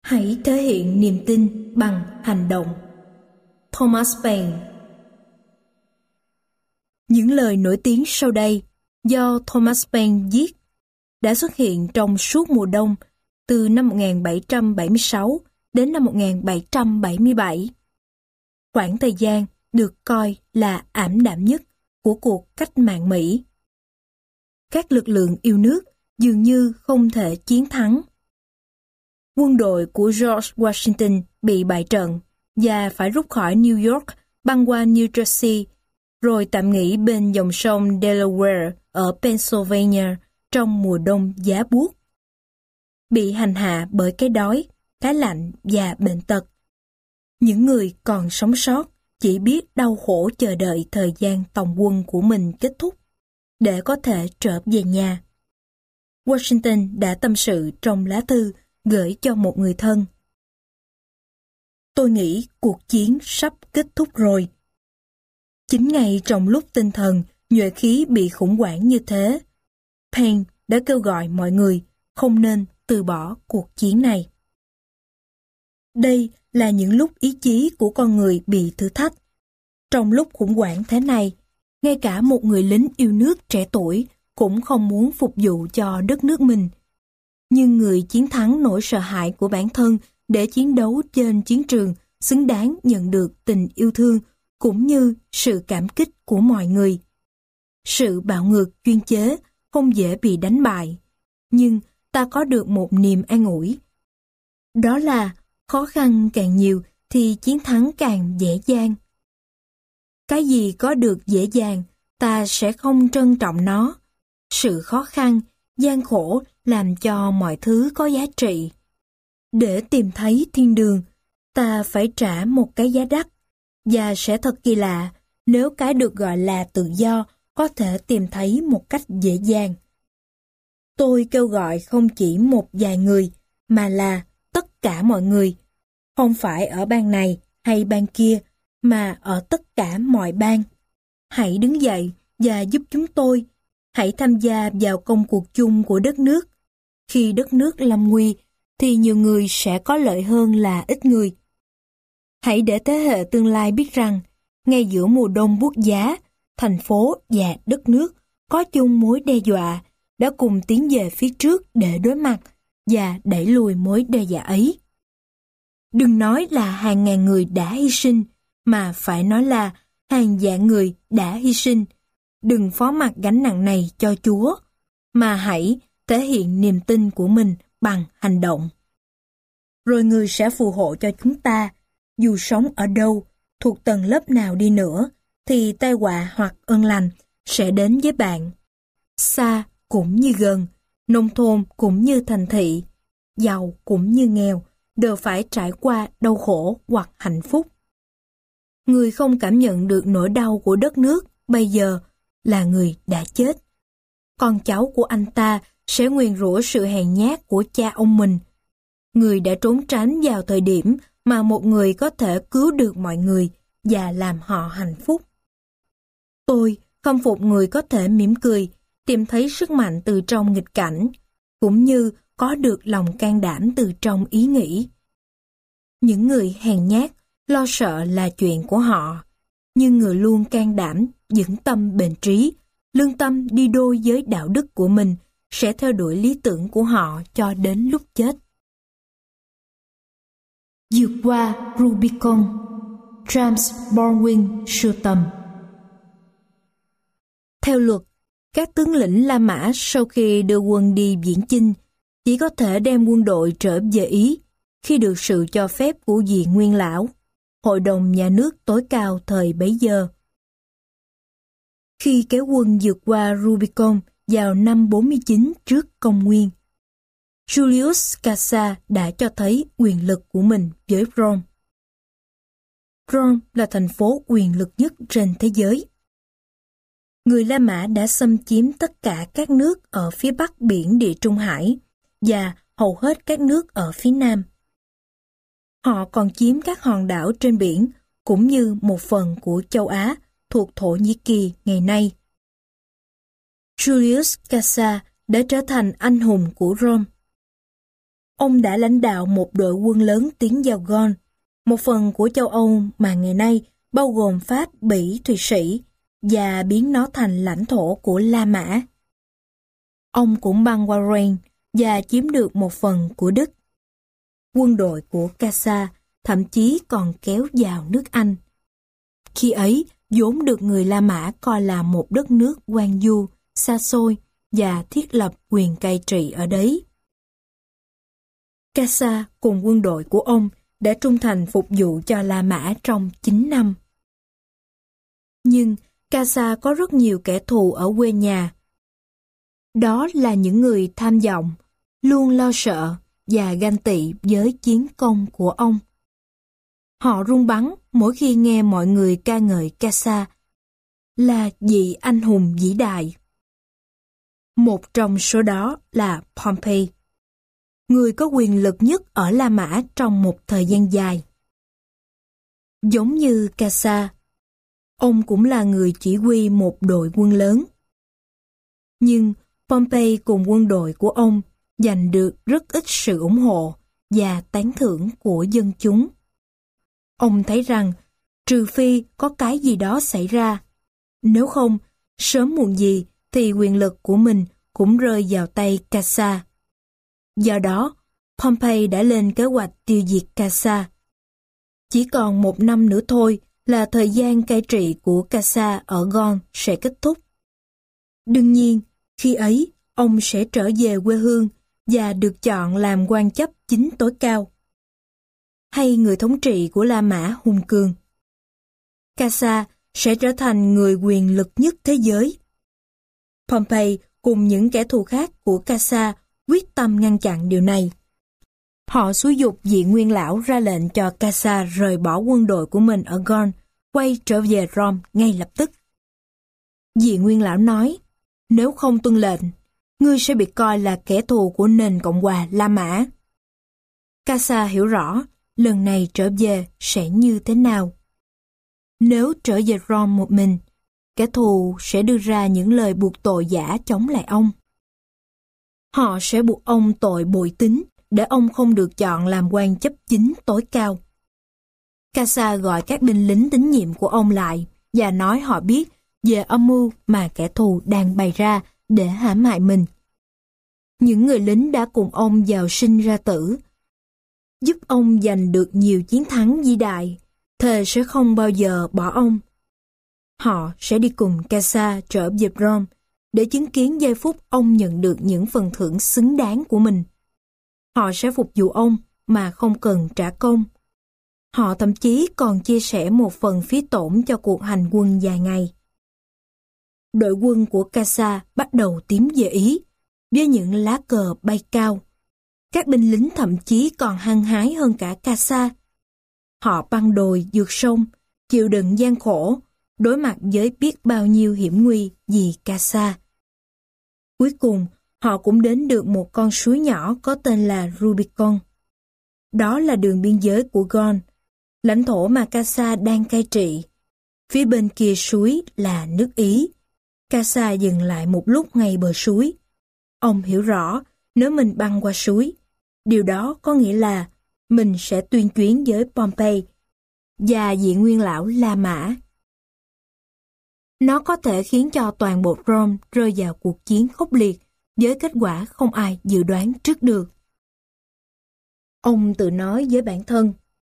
Hãy thể hiện niềm tin bằng hành động. Thomas Paine. Những lời nổi tiếng sau đây do Thomas Paine viết đã xuất hiện trong suốt mùa đông từ năm 1776 đến năm 1777. Khoảng thời gian được coi là ảm đạm nhất của cuộc cách mạng Mỹ. Các lực lượng yêu nước dường như không thể chiến thắng. Quân đội của George Washington bị bại trận và phải rút khỏi New York băng qua New Jersey, rồi tạm nghỉ bên dòng sông Delaware ở Pennsylvania trong mùa đông giá buốt. Bị hành hạ bởi cái đói, cái lạnh và bệnh tật. Những người còn sống sót chỉ biết đau khổ chờ đợi thời gian tòng quân của mình kết thúc để có thể trở về nhà. Washington đã tâm sự trong lá thư gửi cho một người thân. Tôi nghĩ cuộc chiến sắp kết thúc rồi. Chính ngay trong lúc tinh thần, nhuệ khí bị khủng hoảng như thế, Paine đã kêu gọi mọi người không nên từ bỏ cuộc chiến này. Đây là những lúc ý chí của con người bị thử thách. Trong lúc khủng hoảng thế này, ngay cả một người lính yêu nước trẻ tuổi cũng không muốn phục vụ cho đất nước mình. Nhưng người chiến thắng nỗi sợ hãi của bản thân để chiến đấu trên chiến trường xứng đáng nhận được tình yêu thương cũng như sự cảm kích của mọi người. Sự bạo ngược chuyên chế không dễ bị đánh bại, nhưng ta có được một niềm an ủi. Đó là khó khăn càng nhiều thì chiến thắng càng dễ dàng. Cái gì có được dễ dàng, ta sẽ không trân trọng nó. Sự khó khăn, gian khổ làm cho mọi thứ có giá trị. Để tìm thấy thiên đường, ta phải trả một cái giá đắt, và sẽ thật kỳ lạ nếu cái được gọi là tự do có thể tìm thấy một cách dễ dàng. Tôi kêu gọi không chỉ một vài người, mà là tất cả mọi người, không phải ở bang này hay bang kia, mà ở tất cả mọi bang. Hãy đứng dậy và giúp chúng tôi. Hãy tham gia vào công cuộc chung của đất nước. Khi đất nước lâm nguy, thì nhiều người sẽ có lợi hơn là ít người. Hãy để thế hệ tương lai biết rằng, ngay giữa mùa đông buốt giá, thành phố và đất nước có chung mối đe dọa, đã cùng tiến về phía trước để đối mặt và đẩy lùi mối đe dọa ấy. Đừng nói là hàng ngàn người đã hy sinh, mà phải nói là hàng vạn người đã hy sinh. Đừng phó mặc gánh nặng này cho Chúa, mà hãy thể hiện niềm tin của mình bằng hành động. Rồi người sẽ phù hộ cho chúng ta, dù sống ở đâu, thuộc tầng lớp nào đi nữa, thì tai họa hoặc ơn lành sẽ đến với bạn. Xa cũng như gần, nông thôn cũng như thành thị, giàu cũng như nghèo, đều phải trải qua đau khổ hoặc hạnh phúc. Người không cảm nhận được nỗi đau của đất nước bây giờ là người đã chết. Con cháu của anh ta sẽ nguyền rủa sự hèn nhát của cha ông mình. Người đã trốn tránh vào thời điểm mà một người có thể cứu được mọi người và làm họ hạnh phúc. Tôi khâm phục người có thể mỉm cười, tìm thấy sức mạnh từ trong nghịch cảnh, cũng như có được lòng can đảm từ trong ý nghĩ. Những người hèn nhát, lo sợ là chuyện của họ, nhưng người luôn can đảm, vững tâm bền trí, lương tâm đi đôi với đạo đức của mình, sẽ theo đuổi lý tưởng của họ cho đến lúc chết. Vượt qua Rubicon, James Baldwin Sutton. Theo luật, các tướng lĩnh La Mã sau khi đưa quân đi viễn chinh chỉ có thể đem quân đội trở về Ý khi được sự cho phép của vị Nguyên Lão, Hội đồng Nhà nước tối cao thời bấy giờ. Khi kéo quân vượt qua Rubicon vào năm 49 trước công nguyên, Julius Caesar đã cho thấy quyền lực của mình với Rome. Rome là thành phố quyền lực nhất trên thế giới. Người La Mã đã xâm chiếm tất cả các nước ở phía bắc biển Địa Trung Hải và hầu hết các nước ở phía nam. Họ còn chiếm các hòn đảo trên biển cũng như một phần của châu Á thuộc Thổ Nhĩ Kỳ ngày nay. Julius Caesar đã trở thành anh hùng của Rome. ông đã lãnh đạo một đội quân lớn tiến vào Gaul, một phần của châu Âu mà ngày nay bao gồm Pháp, Bỉ, Thụy Sĩ, và biến nó thành lãnh thổ của La Mã. Ông cũng băng qua Rhine và chiếm được một phần của Đức. Quân đội của Casa thậm chí còn kéo vào nước Anh. Khi ấy, vốn được người La Mã coi là một đất nước hoang vu, xa xôi và thiết lập quyền cai trị ở đấy. Casa cùng quân đội của ông đã trung thành phục vụ cho La Mã trong 9 năm. Nhưng Casa có rất nhiều kẻ thù ở quê nhà. Đó là những người tham vọng, luôn lo sợ và ganh tị với chiến công của ông. Họ run bắn mỗi khi nghe mọi người ca ngợi Casa là vị anh hùng vĩ đại. Một trong số đó là Pompey, người có quyền lực nhất ở La Mã trong một thời gian dài. Giống như Casa, ông cũng là người chỉ huy một đội quân lớn. Nhưng Pompey cùng quân đội của ông giành được rất ít sự ủng hộ và tán thưởng của dân chúng. Ông thấy rằng, trừ phi có cái gì đó xảy ra, nếu không, sớm muộn gì thì quyền lực của mình cũng rơi vào tay Casa. Do đó, Pompey đã lên kế hoạch tiêu diệt Casa. Chỉ còn 1 năm nữa thôi là thời gian cai trị của Casa ở Gaul sẽ kết thúc. Đương nhiên, khi ấy, ông sẽ trở về quê hương và được chọn làm quan chấp chính tối cao, hay người thống trị của La Mã hùng cường. Casa sẽ trở thành người quyền lực nhất thế giới. Pompey cùng những kẻ thù khác của Casa quyết tâm ngăn chặn điều này. Họ xúi giục vị nguyên lão ra lệnh cho Casa rời bỏ quân đội của mình ở Gaul, quay trở về Rome ngay lập tức. Vị nguyên lão nói, nếu không tuân lệnh, ngươi sẽ bị coi là kẻ thù của nền Cộng hòa La Mã. Casa hiểu rõ lần này trở về sẽ như thế nào. Nếu trở về Rome một mình, kẻ thù sẽ đưa ra những lời buộc tội giả chống lại ông. Họ sẽ buộc ông tội bội tín để ông không được chọn làm quan chấp chính tối cao. Casa gọi các binh lính tín nhiệm của ông lại và nói họ biết về âm mưu mà kẻ thù đang bày ra để hãm hại mình. Những người lính đã cùng ông vào sinh ra tử, giúp ông giành được nhiều chiến thắng vĩ đại, thề sẽ không bao giờ bỏ ông. Họ sẽ đi cùng Casa trở về Rome để chứng kiến giây phút ông nhận được những phần thưởng xứng đáng của mình. Họ sẽ phục vụ ông mà không cần trả công. Họ thậm chí còn chia sẻ một phần phí tổn cho cuộc hành quân dài ngày. Đội quân của Casa bắt đầu tiến về Ý, với những lá cờ bay cao. Các binh lính thậm chí còn hăng hái hơn cả Casa. Họ băng đồi vượt sông, chịu đựng gian khổ, đối mặt với biết bao nhiêu hiểm nguy vì Casa. Cuối cùng, họ cũng đến được một con suối nhỏ có tên là Rubicon. Đó là đường biên giới của Gaul, lãnh thổ mà Casa đang cai trị. Phía bên kia suối là nước Ý. Casa dừng lại một lúc ngay bờ suối. Ông hiểu rõ, nếu mình băng qua suối, điều đó có nghĩa là mình sẽ tuyên chiến với Pompey và vị nguyên lão La Mã. Nó có thể khiến cho toàn bộ Rome rơi vào cuộc chiến khốc liệt với kết quả không ai dự đoán trước được. Ông tự nói với bản thân,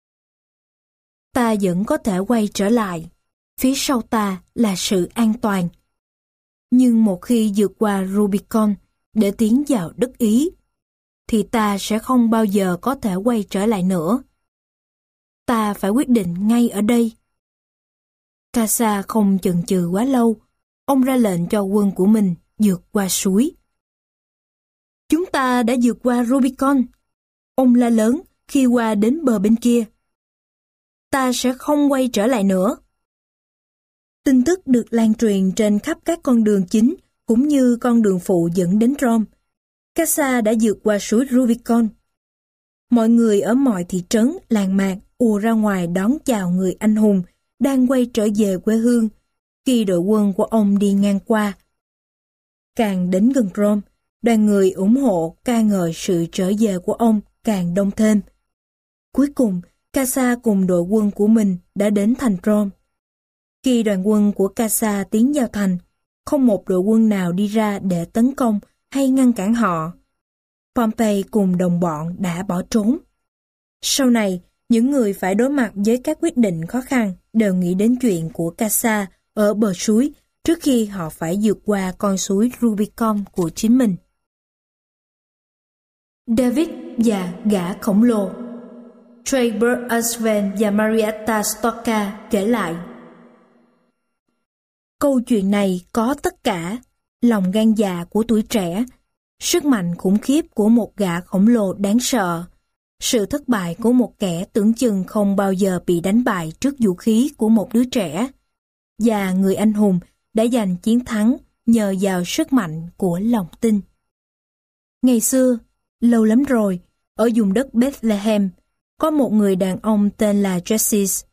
ta vẫn có thể quay trở lại, phía sau ta là sự an toàn. Nhưng một khi vượt qua Rubicon để tiến vào đất Ý, thì ta sẽ không bao giờ có thể quay trở lại nữa. Ta phải quyết định ngay ở đây. Casa không chần chừ quá lâu, ông ra lệnh cho quân của mình vượt qua suối. Chúng ta đã vượt qua Rubicon, ông la lớn khi qua đến bờ bên kia. Ta sẽ không quay trở lại nữa. Tin tức được lan truyền trên khắp các con đường chính cũng như con đường phụ dẫn đến Rome. Casa đã vượt qua suối Rubicon. Mọi người ở mọi thị trấn, làng mạc ùa ra ngoài đón chào người anh hùng đang quay trở về quê hương khi đội quân của ông đi ngang qua. Càng đến gần Rome, đoàn người ủng hộ ca ngợi sự trở về của ông càng đông thêm. Cuối cùng, Casa cùng đội quân của mình đã đến thành Rome. Khi đoàn quân của Casa tiến vào thành, không một đội quân nào đi ra để tấn công hay ngăn cản họ. Pompey cùng đồng bọn đã bỏ trốn. Sau này, những người phải đối mặt với các quyết định khó khăn đều nghĩ đến chuyện của Casa ở bờ suối trước khi họ phải vượt qua con suối Rubicon của chính mình. David và gã khổng lồ. Treyber Asven và Marietta Stocka kể lại. Câu chuyện này có tất cả: lòng gan dạ của tuổi trẻ, sức mạnh khủng khiếp của một gã khổng lồ đáng sợ, sự thất bại của một kẻ tưởng chừng không bao giờ bị đánh bại trước vũ khí của một đứa trẻ, và người anh hùng đã giành chiến thắng nhờ vào sức mạnh của lòng tin. Ngày xưa, lâu lắm rồi, ở vùng đất Bethlehem, có một người đàn ông tên là Jesse.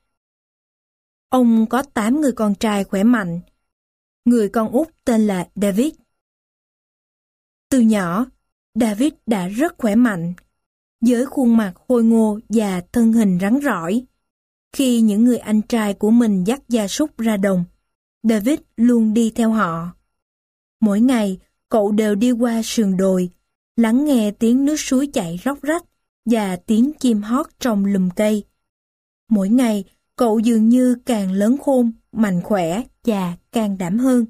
Ông có 8 người con trai khỏe mạnh. Người con út tên là David. Từ nhỏ, David đã rất khỏe mạnh, với khuôn mặt khôi ngô và thân hình rắn rỏi. Khi những người anh trai của mình dắt gia súc ra đồng, David luôn đi theo họ. Mỗi ngày, cậu đều đi qua sườn đồi, lắng nghe tiếng nước suối chảy róc rách và tiếng chim hót trong lùm cây. Mỗi ngày, cậu dường như càng lớn khôn, mạnh khỏe và can đảm hơn.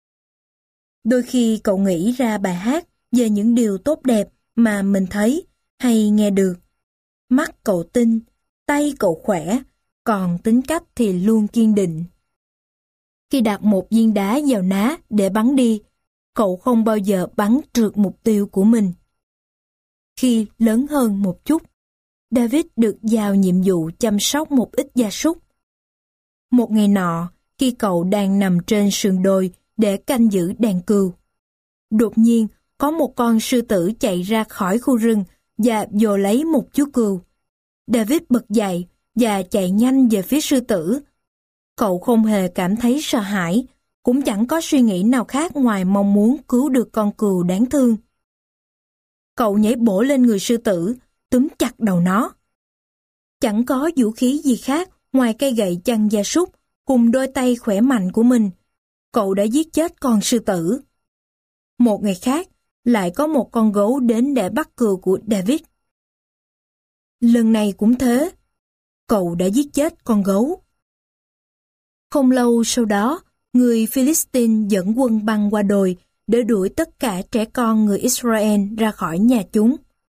Đôi khi cậu nghĩ ra bài hát về những điều tốt đẹp mà mình thấy hay nghe được. Mắt cậu tinh, tay cậu khỏe, còn tính cách thì luôn kiên định. Khi đặt một viên đá vào ná để bắn đi, cậu không bao giờ bắn trượt mục tiêu của mình. Khi lớn hơn một chút, David được giao nhiệm vụ chăm sóc một ít gia súc. Một ngày nọ, khi cậu đang nằm trên sườn đồi để canh giữ đàn cừu, đột nhiên có một con sư tử chạy ra khỏi khu rừng và vồ lấy một chú cừu. David bật dậy và chạy nhanh về phía sư tử. Cậu không hề cảm thấy sợ hãi, cũng chẳng có suy nghĩ nào khác ngoài mong muốn cứu được con cừu đáng thương. Cậu nhảy bổ lên người sư tử, túm chặt đầu nó. Chẳng có vũ khí gì khác ngoài cây gậy chăn gia súc cùng đôi tay khỏe mạnh của mình. Cậu đã giết chết con sư tử. Một ngày khác, lại có một con gấu đến để bắt cừu của David. Lần này cũng thế, cậu đã giết chết con gấu. Không lâu sau đó, người Philistine dẫn quân băng qua đồi để đuổi tất cả trẻ con người Israel ra khỏi nhà chúng.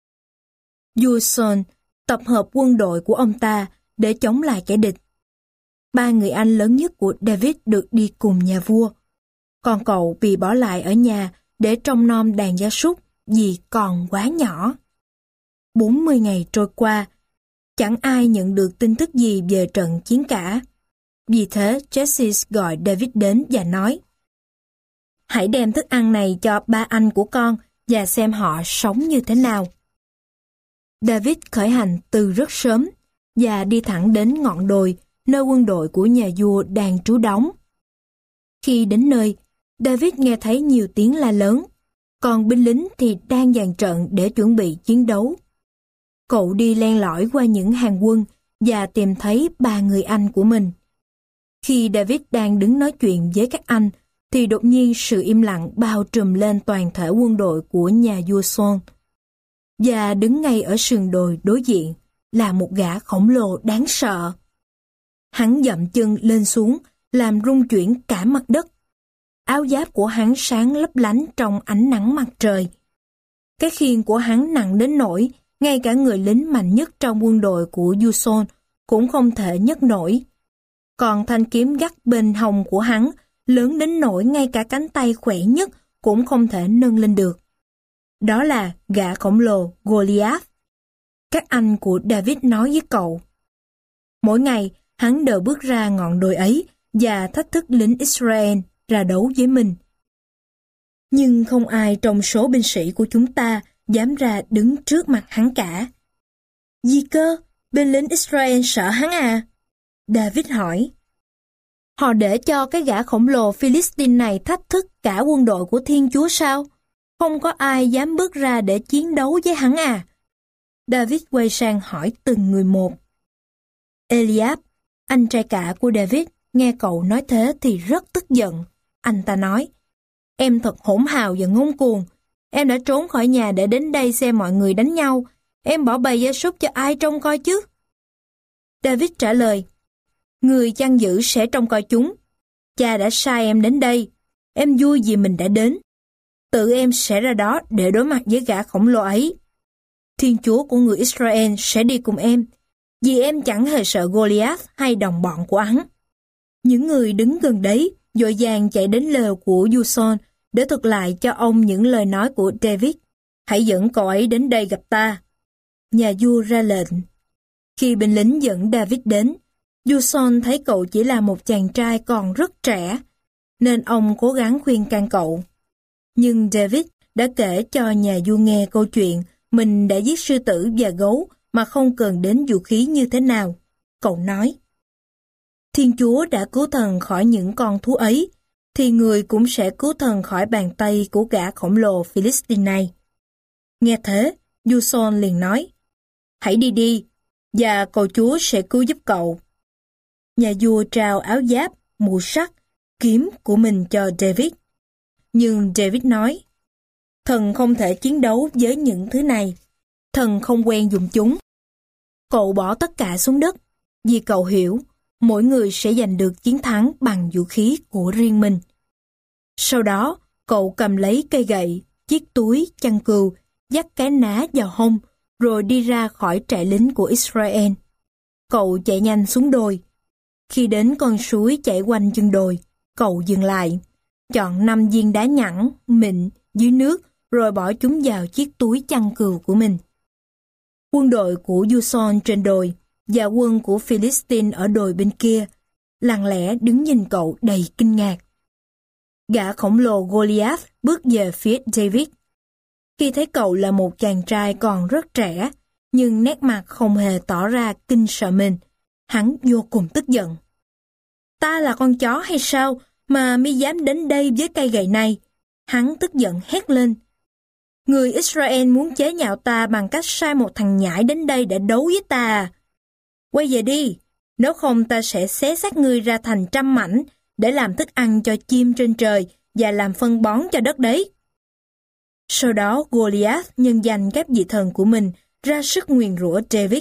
Vua Saul tập hợp quân đội của ông ta để chống lại kẻ địch. 3 người anh lớn nhất của David được đi cùng nhà vua, còn cậu bị bỏ lại ở nhà để trông nom đàn gia súc vì còn quá nhỏ. 40 ngày trôi qua, chẳng ai nhận được tin tức gì về trận chiến cả. Vì thế, Jesse gọi David đến và nói: "Hãy đem thức ăn này cho 3 anh của con và xem họ sống như thế nào." David khởi hành từ rất sớm và đi thẳng đến ngọn đồi nơi quân đội của nhà vua đang trú đóng. Khi đến nơi, David nghe thấy nhiều tiếng la lớn, còn binh lính thì đang dàn trận để chuẩn bị chiến đấu. Cậu đi len lỏi qua những hàng quân và tìm thấy 3 người anh của mình. Khi David đang đứng nói chuyện với các anh, thì đột nhiên sự im lặng bao trùm lên toàn thể quân đội của nhà vua Saul. Và đứng ngay ở sườn đồi đối diện là một gã khổng lồ đáng sợ. Hắn dậm chân lên xuống, làm rung chuyển cả mặt đất. Áo giáp của hắn sáng lấp lánh trong ánh nắng mặt trời. Cái khiên của hắn nặng đến nỗi ngay cả người lính mạnh nhất trong quân đội của vua Saul cũng không thể nhấc nổi. Còn thanh kiếm gắt bên hông của hắn lớn đến nỗi ngay cả cánh tay khỏe nhất cũng không thể nâng lên được. Đó là gã khổng lồ Goliath. Các anh của David nói với cậu. Mỗi ngày, hắn đều bước ra ngọn đồi ấy và thách thức lính Israel ra đấu với mình. Nhưng không ai trong số binh sĩ của chúng ta dám ra đứng trước mặt hắn cả. Gì cơ? Binh lính Israel sợ hắn à? David hỏi. Họ để cho cái gã khổng lồ Philistine này thách thức cả quân đội của Thiên Chúa sao? Không có ai dám bước ra để chiến đấu với hắn à? David quay sang hỏi từng người một. Eliab, anh trai cả của David, nghe cậu nói thế thì rất tức giận. Anh ta nói, em thật hỗn hào và ngông cuồng. Em đã trốn khỏi nhà để đến đây xem mọi người đánh nhau. Em bỏ bầy gia súc cho ai trông coi chứ? David trả lời, người chăn giữ sẽ trông coi chúng. Cha đã sai em đến đây. Em vui vì mình đã đến. Tự em sẽ ra đó để đối mặt với gã khổng lồ ấy. Thiên Chúa của người Israel sẽ đi cùng em, vì em chẳng hề sợ Goliath hay đồng bọn của hắn. Những người đứng gần đấy vội vàng chạy đến lều của Giuson để thuật lại cho ông những lời nói của David. Hãy dẫn cậu ấy đến đây gặp ta. Nhà vua ra lệnh. Khi binh lính dẫn David đến, Giuson thấy cậu chỉ là một chàng trai còn rất trẻ, nên ông cố gắng khuyên can cậu. Nhưng David đã kể cho nhà vua nghe câu chuyện mình đã giết sư tử và gấu mà không cần đến vũ khí như thế nào. Cậu nói, Thiên Chúa đã cứu thần khỏi những con thú ấy, thì người cũng sẽ cứu thần khỏi bàn tay của gã khổng lồ Philistine này. Nghe thế, Giuson liền nói, hãy đi đi, và cầu Chúa sẽ cứu giúp cậu. Nhà vua trao áo giáp, mũ sắt, kiếm của mình cho David. Nhưng David nói, thần không thể chiến đấu với những thứ này, thần không quen dùng chúng. Cậu bỏ tất cả xuống đất, vì cậu hiểu, mỗi người sẽ giành được chiến thắng bằng vũ khí của riêng mình. Sau đó, cậu cầm lấy cây gậy, chiếc túi, chăn cừu, dắt cái ná vào hông, rồi đi ra khỏi trại lính của Israel. Cậu chạy nhanh xuống đồi. Khi đến con suối chảy quanh chân đồi, cậu dừng lại, chọn 5 viên đá nhẵn, mịn, dưới nước, rồi bỏ chúng vào chiếc túi chăn cừu của mình. Quân đội của Giuson trên đồi và quân của Philistine ở đồi bên kia lặng lẽ đứng nhìn cậu đầy kinh ngạc. Gã khổng lồ Goliath bước về phía David. Khi thấy cậu là một chàng trai còn rất trẻ, nhưng nét mặt không hề tỏ ra kinh sợ mình, hắn vô cùng tức giận. Ta là con chó hay sao mà mi dám đến đây với cây gậy này? Hắn tức giận hét lên. Người Israel muốn chế nhạo ta bằng cách sai một thằng nhãi đến đây để đấu với ta à? Quay về đi, nếu không ta sẽ xé xác ngươi ra thành trăm mảnh để làm thức ăn cho chim trên trời và làm phân bón cho đất đấy. Sau đó Goliath nhân danh các vị thần của mình ra sức nguyền rủa David.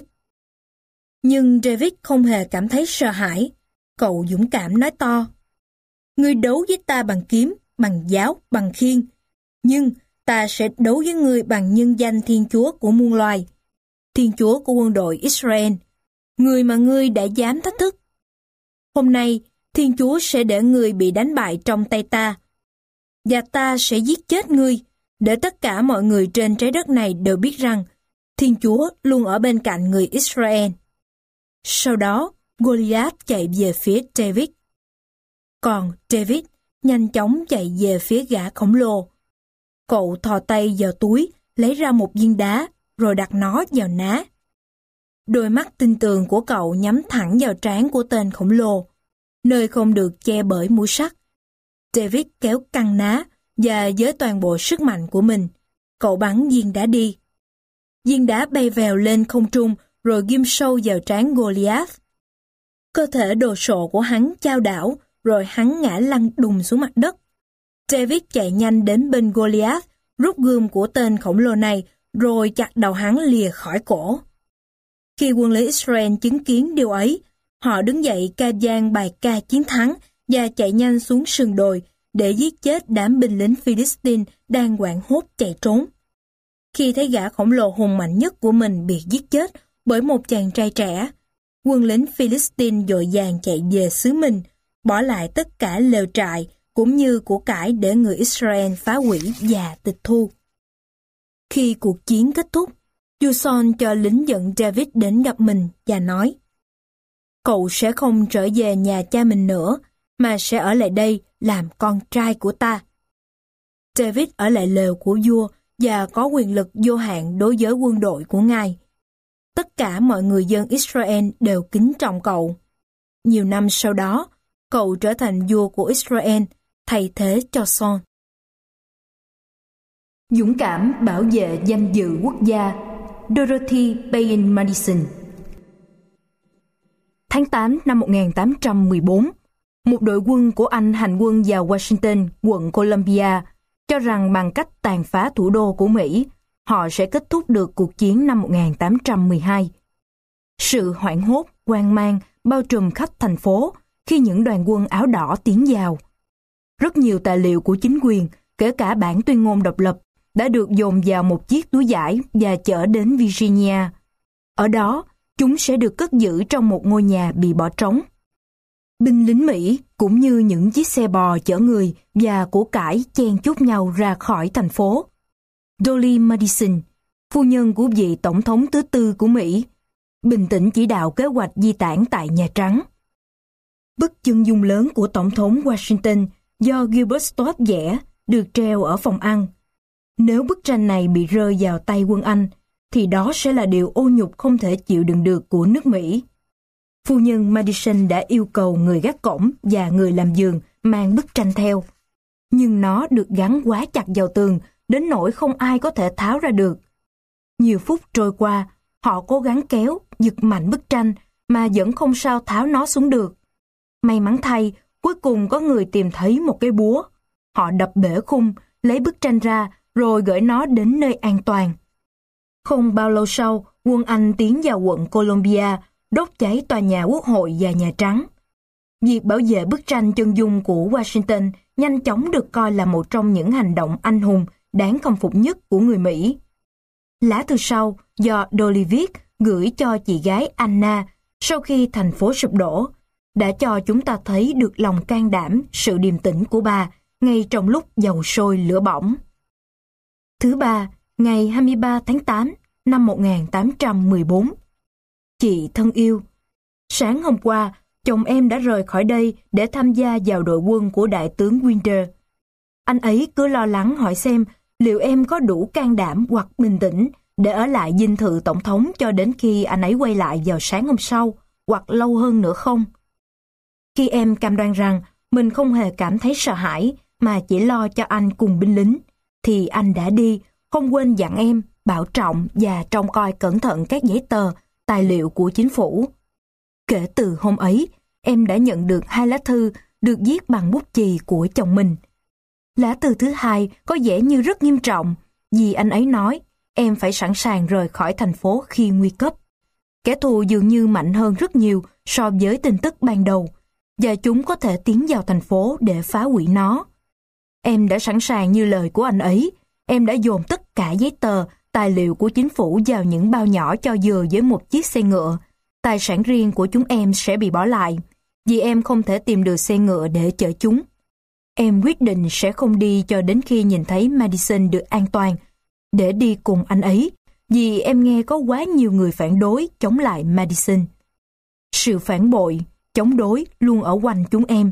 Nhưng David không hề cảm thấy sợ hãi. Cậu dũng cảm nói to. Ngươi đấu với ta bằng kiếm, bằng giáo, bằng khiên. Nhưng ta sẽ đấu với ngươi bằng nhân danh Thiên Chúa của muôn loài, Thiên Chúa của quân đội Israel, người mà ngươi đã dám thách thức. Hôm nay, Thiên Chúa sẽ để ngươi bị đánh bại trong tay ta, và ta sẽ giết chết ngươi, để tất cả mọi người trên trái đất này đều biết rằng Thiên Chúa luôn ở bên cạnh người Israel. Sau đó, Goliath chạy về phía David. Còn David nhanh chóng chạy về phía gã khổng lồ. Cậu thò tay vào túi, lấy ra một viên đá, rồi đặt nó vào ná. Đôi mắt tinh tường của cậu nhắm thẳng vào trán của tên khổng lồ, nơi không được che bởi mũi sắt. David kéo căng ná, và với toàn bộ sức mạnh của mình, cậu bắn viên đá đi. Viên đá bay vèo lên không trung, rồi ghim sâu vào trán Goliath. Cơ thể đồ sộ của hắn chao đảo, rồi hắn ngã lăn đùng xuống mặt đất. David chạy nhanh đến bên Goliath, rút gươm của tên khổng lồ này, rồi chặt đầu hắn lìa khỏi cổ. Khi quân lính Israel chứng kiến điều ấy, họ đứng dậy ca vang bài ca chiến thắng và chạy nhanh xuống sườn đồi để giết chết đám binh lính Philistine đang hoảng hốt chạy trốn. Khi thấy gã khổng lồ hùng mạnh nhất của mình bị giết chết bởi một chàng trai trẻ, quân lính Philistine vội vàng chạy về xứ mình, bỏ lại tất cả lều trại cũng như của cải để người Israel phá hủy và tịch thu. Khi cuộc chiến kết thúc, Giuson cho lính dẫn David đến gặp mình và nói: Cậu sẽ không trở về nhà cha mình nữa, mà sẽ ở lại đây làm con trai của ta. David ở lại lều của vua và có quyền lực vô hạn đối với quân đội của ngài. Tất cả mọi người dân Israel đều kính trọng cậu. Nhiều năm sau đó, cậu trở thành vua của Israel, thay thế cho Saul. Dũng cảm bảo vệ danh dự quốc gia. Dorothy Payne Madison. Tháng 8 năm 1814, một đội quân của Anh hành quân vào Washington, quận Columbia, cho rằng bằng cách tàn phá thủ đô của Mỹ, họ sẽ kết thúc được cuộc chiến năm 1812. Sự hoảng hốt, hoang mang bao trùm khắp thành phố khi những đoàn quân áo đỏ tiến vào. Rất nhiều tài liệu của chính quyền, kể cả bản tuyên ngôn độc lập, đã được dồn vào một chiếc túi vải và chở đến Virginia. Ở đó, chúng sẽ được cất giữ trong một ngôi nhà bị bỏ trống. Binh lính Mỹ cũng như những chiếc xe bò chở người và của cải chen chúc nhau ra khỏi thành phố. Dolley Madison, phu nhân của vị tổng thống thứ tư của Mỹ, bình tĩnh chỉ đạo kế hoạch di tản tại Nhà Trắng. Bức chân dung lớn của tổng thống Washington do Gilbert Stuart vẽ được treo ở phòng ăn. Nếu bức tranh này bị rơi vào tay quân Anh, thì đó sẽ là điều ô nhục không thể chịu đựng được của nước Mỹ. Phu nhân Madison đã yêu cầu người gác cổng và người làm giường mang bức tranh theo. Nhưng nó được gắn quá chặt vào tường, đến nỗi không ai có thể tháo ra được. Nhiều phút trôi qua, họ cố gắng kéo, giật mạnh bức tranh, mà vẫn không sao tháo nó xuống được. May mắn thay, cuối cùng có người tìm thấy một cái búa. Họ đập bể khung, lấy bức tranh ra, rồi gửi nó đến nơi an toàn. Không bao lâu sau, quân Anh tiến vào quận Columbia, đốt cháy tòa nhà Quốc hội và Nhà Trắng. Việc bảo vệ bức tranh chân dung của Washington nhanh chóng được coi là một trong những hành động anh hùng đáng khâm phục nhất của người Mỹ. Lá thư sau do Dolley viết gửi cho chị gái Anna sau khi thành phố sụp đổ đã cho chúng ta thấy được lòng can đảm, sự điềm tĩnh của bà ngay trong lúc dầu sôi lửa bỏng. Thứ ba, ngày 23 tháng 8 năm 1814. Chị thân yêu, sáng hôm qua, chồng em đã rời khỏi đây để tham gia vào đội quân của đại tướng Winder. Anh ấy cứ lo lắng hỏi xem liệu em có đủ can đảm hoặc bình tĩnh để ở lại dinh thự tổng thống cho đến khi anh ấy quay lại vào sáng hôm sau, hoặc lâu hơn nữa không? Khi em cam đoan rằng mình không hề cảm thấy sợ hãi mà chỉ lo cho anh cùng binh lính, thì anh đã đi, không quên dặn em bảo trọng và trông coi cẩn thận các giấy tờ, tài liệu của chính phủ. Kể từ hôm ấy, em đã nhận được 2 lá thư được viết bằng bút chì của chồng mình. Lá thư thứ hai có vẻ như rất nghiêm trọng, vì anh ấy nói em phải sẵn sàng rời khỏi thành phố khi nguy cấp. Kẻ thù dường như mạnh hơn rất nhiều so với tin tức ban đầu, và chúng có thể tiến vào thành phố để phá hủy nó. Em đã sẵn sàng như lời của anh ấy. Em đã dồn tất cả giấy tờ, tài liệu của chính phủ vào những bao nhỏ cho vừa với một chiếc xe ngựa. Tài sản riêng của chúng em sẽ bị bỏ lại, vì em không thể tìm được xe ngựa để chở chúng. Em quyết định sẽ không đi cho đến khi nhìn thấy Madison được an toàn, để đi cùng anh ấy, vì em nghe có quá nhiều người phản đối chống lại Madison. Sự phản bội, chống đối luôn ở quanh chúng em.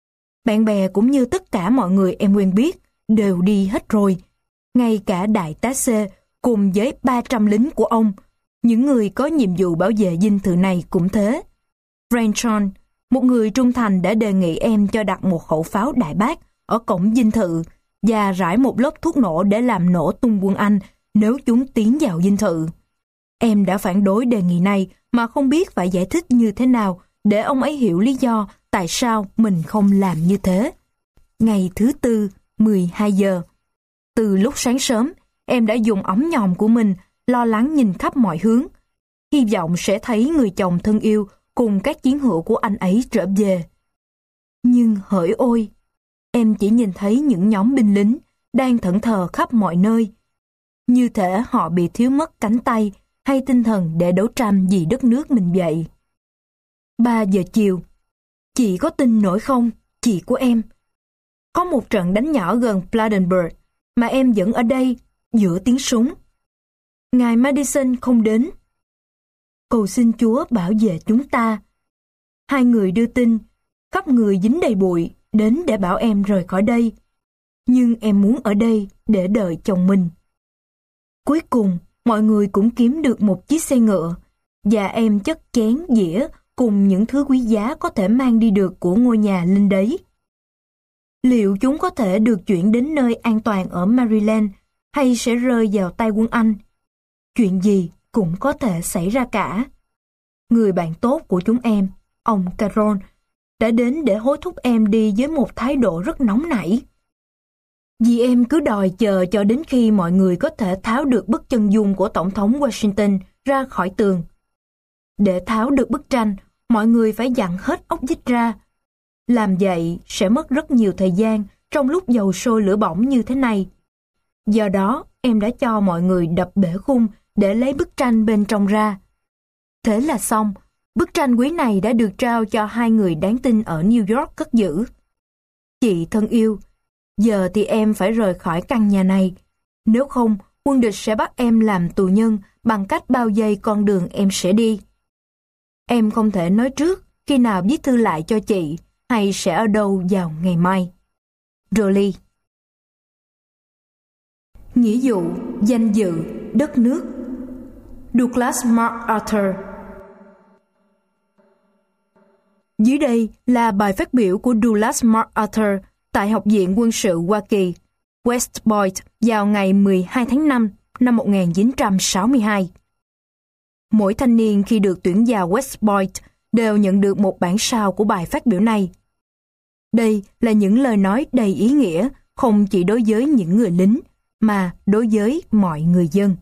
Bạn bè cũng như tất cả mọi người em quen biết đều đi hết rồi. Ngay cả đại tá C cùng với 300 lính của ông, những người có nhiệm vụ bảo vệ dinh thự này cũng thế. Ranchon, một người trung thành, đã đề nghị em cho đặt một khẩu pháo đại bác ở cổng dinh thự và rải một lớp thuốc nổ để làm nổ tung quân Anh nếu chúng tiến vào dinh thự. Em đã phản đối đề nghị này mà không biết phải giải thích như thế nào để ông ấy hiểu lý do tại sao mình không làm như thế. Ngày thứ Tư, 12 giờ. Từ lúc sáng sớm, em đã dùng ống nhòm của mình lo lắng nhìn khắp mọi hướng, hy vọng sẽ thấy người chồng thân yêu cùng các chiến hữu của anh ấy trở về. Nhưng hỡi ôi, em chỉ nhìn thấy những nhóm binh lính đang thẫn thờ khắp mọi nơi, như thể họ bị thiếu mất cánh tay hay tinh thần để đấu tranh vì đất nước mình vậy. 3 giờ chiều. Chị có tin nổi không, chị của em? Có một trận đánh nhỏ gần Plattsburgh mà em vẫn ở đây giữa tiếng súng. Ngài Madison không đến. Cầu xin Chúa bảo vệ chúng ta. 2 người đưa tin, khắp người dính đầy bụi, đến để bảo em rời khỏi đây. Nhưng em muốn ở đây để đợi chồng mình. Cuối cùng, mọi người cũng kiếm được một chiếc xe ngựa, và em chất chén, dĩa cùng những thứ quý giá có thể mang đi được của ngôi nhà lên đấy. Liệu chúng có thể được chuyển đến nơi an toàn ở Maryland hay sẽ rơi vào tay quân Anh? Chuyện gì cũng có thể xảy ra cả. Người bạn tốt của chúng em, ông Carroll, đã đến để hối thúc em đi với một thái độ rất nóng nảy. Vì em cứ đòi chờ cho đến khi mọi người có thể tháo được bức chân dung của Tổng thống Washington ra khỏi tường. Để tháo được bức tranh, mọi người phải dặn hết ốc vít ra. Làm vậy sẽ mất rất nhiều thời gian trong lúc dầu sôi lửa bỏng như thế này. Do đó, em đã cho mọi người đập bể khung để lấy bức tranh bên trong ra. Thế là xong, bức tranh quý này đã được trao cho hai người đáng tin ở New York cất giữ. Chị thân yêu, giờ thì em phải rời khỏi căn nhà này. Nếu không, quân địch sẽ bắt em làm tù nhân bằng cách bao vây con đường em sẽ đi. Em không thể nói trước khi nào viết thư lại cho chị hay sẽ ở đâu vào ngày mai. Rollie. Nghĩa vụ, danh dự, đất nước. Douglas MacArthur. Dưới đây là bài phát biểu của Douglas MacArthur tại Học viện Quân sự Hoa Kỳ, West Point vào ngày 12 tháng 5 năm 1962. Mỗi thanh niên khi được tuyển vào West Point đều nhận được một bản sao của bài phát biểu này. Đây là những lời nói đầy ý nghĩa không chỉ đối với những người lính, mà đối với mọi người dân.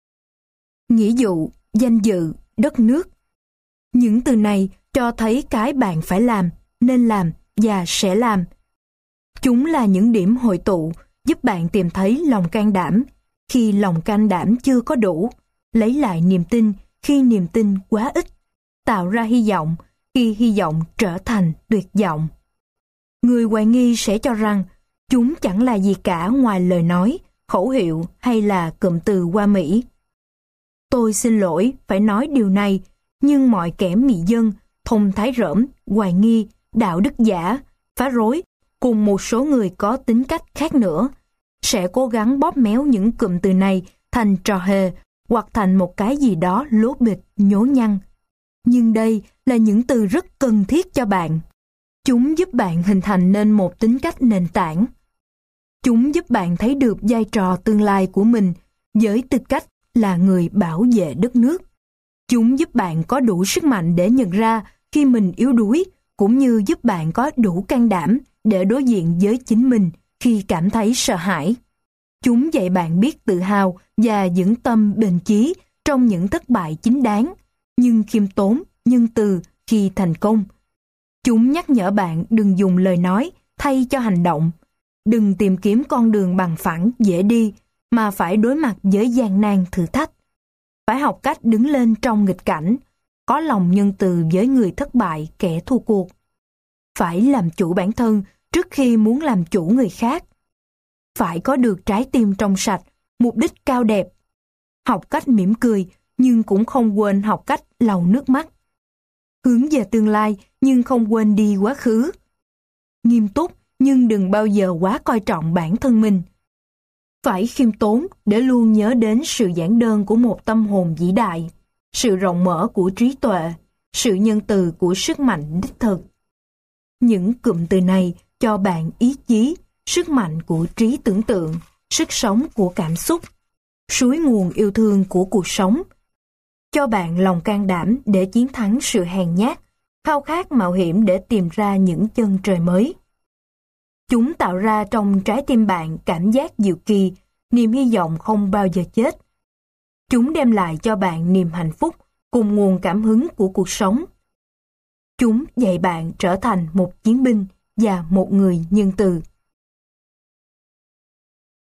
Nghĩa vụ, danh dự, đất nước. Những từ này cho thấy cái bạn phải làm, nên làm và sẽ làm. Chúng là những điểm hội tụ giúp bạn tìm thấy lòng can đảm khi lòng can đảm chưa có đủ, lấy lại niềm tin khi niềm tin quá ít, tạo ra hy vọng khi hy vọng trở thành tuyệt vọng. Người hoài nghi sẽ cho rằng chúng chẳng là gì cả ngoài lời nói, khẩu hiệu hay là cụm từ hoa mỹ. Tôi xin lỗi phải nói điều này, nhưng mọi kẻ mị dân, thông thái rỡm, hoài nghi, đạo đức giả, phá rối, cùng một số người có tính cách khác nữa, sẽ cố gắng bóp méo những cụm từ này thành trò hề hoặc thành một cái gì đó lố bịch, nhố nhăng. Nhưng đây là những từ rất cần thiết cho bạn. Chúng giúp bạn hình thành nên một tính cách nền tảng. Chúng giúp bạn thấy được vai trò tương lai của mình với tư cách là người bảo vệ đất nước. Chúng giúp bạn có đủ sức mạnh để nhận ra khi mình yếu đuối, cũng như giúp bạn có đủ can đảm để đối diện với chính mình khi cảm thấy sợ hãi. Chúng dạy bạn biết tự hào và vững tâm bền chí trong những thất bại chính đáng, nhưng khiêm tốn, nhân từ khi thành công. Chúng nhắc nhở bạn đừng dùng lời nói thay cho hành động, đừng tìm kiếm con đường bằng phẳng dễ đi, mà phải đối mặt với gian nan thử thách. Phải học cách đứng lên trong nghịch cảnh, có lòng nhân từ với người thất bại, kẻ thua cuộc. Phải làm chủ bản thân trước khi muốn làm chủ người khác. Phải có được trái tim trong sạch, mục đích cao đẹp. Học cách mỉm cười, nhưng cũng không quên học cách lau nước mắt. Hướng về tương lai, nhưng không quên đi quá khứ. Nghiêm túc, nhưng đừng bao giờ quá coi trọng bản thân mình. Phải khiêm tốn để luôn nhớ đến sự giản đơn của một tâm hồn vĩ đại, sự rộng mở của trí tuệ, sự nhân từ của sức mạnh đích thực. Những cụm từ này cho bạn ý chí, sức mạnh của trí tưởng tượng, sức sống của cảm xúc, suối nguồn yêu thương của cuộc sống. Cho bạn lòng can đảm để chiến thắng sự hèn nhát, khao khát mạo hiểm để tìm ra những chân trời mới. Chúng tạo ra trong trái tim bạn cảm giác diệu kỳ, niềm hy vọng không bao giờ chết. Chúng đem lại cho bạn niềm hạnh phúc cùng nguồn cảm hứng của cuộc sống. Chúng dạy bạn trở thành một chiến binh và một người nhân từ.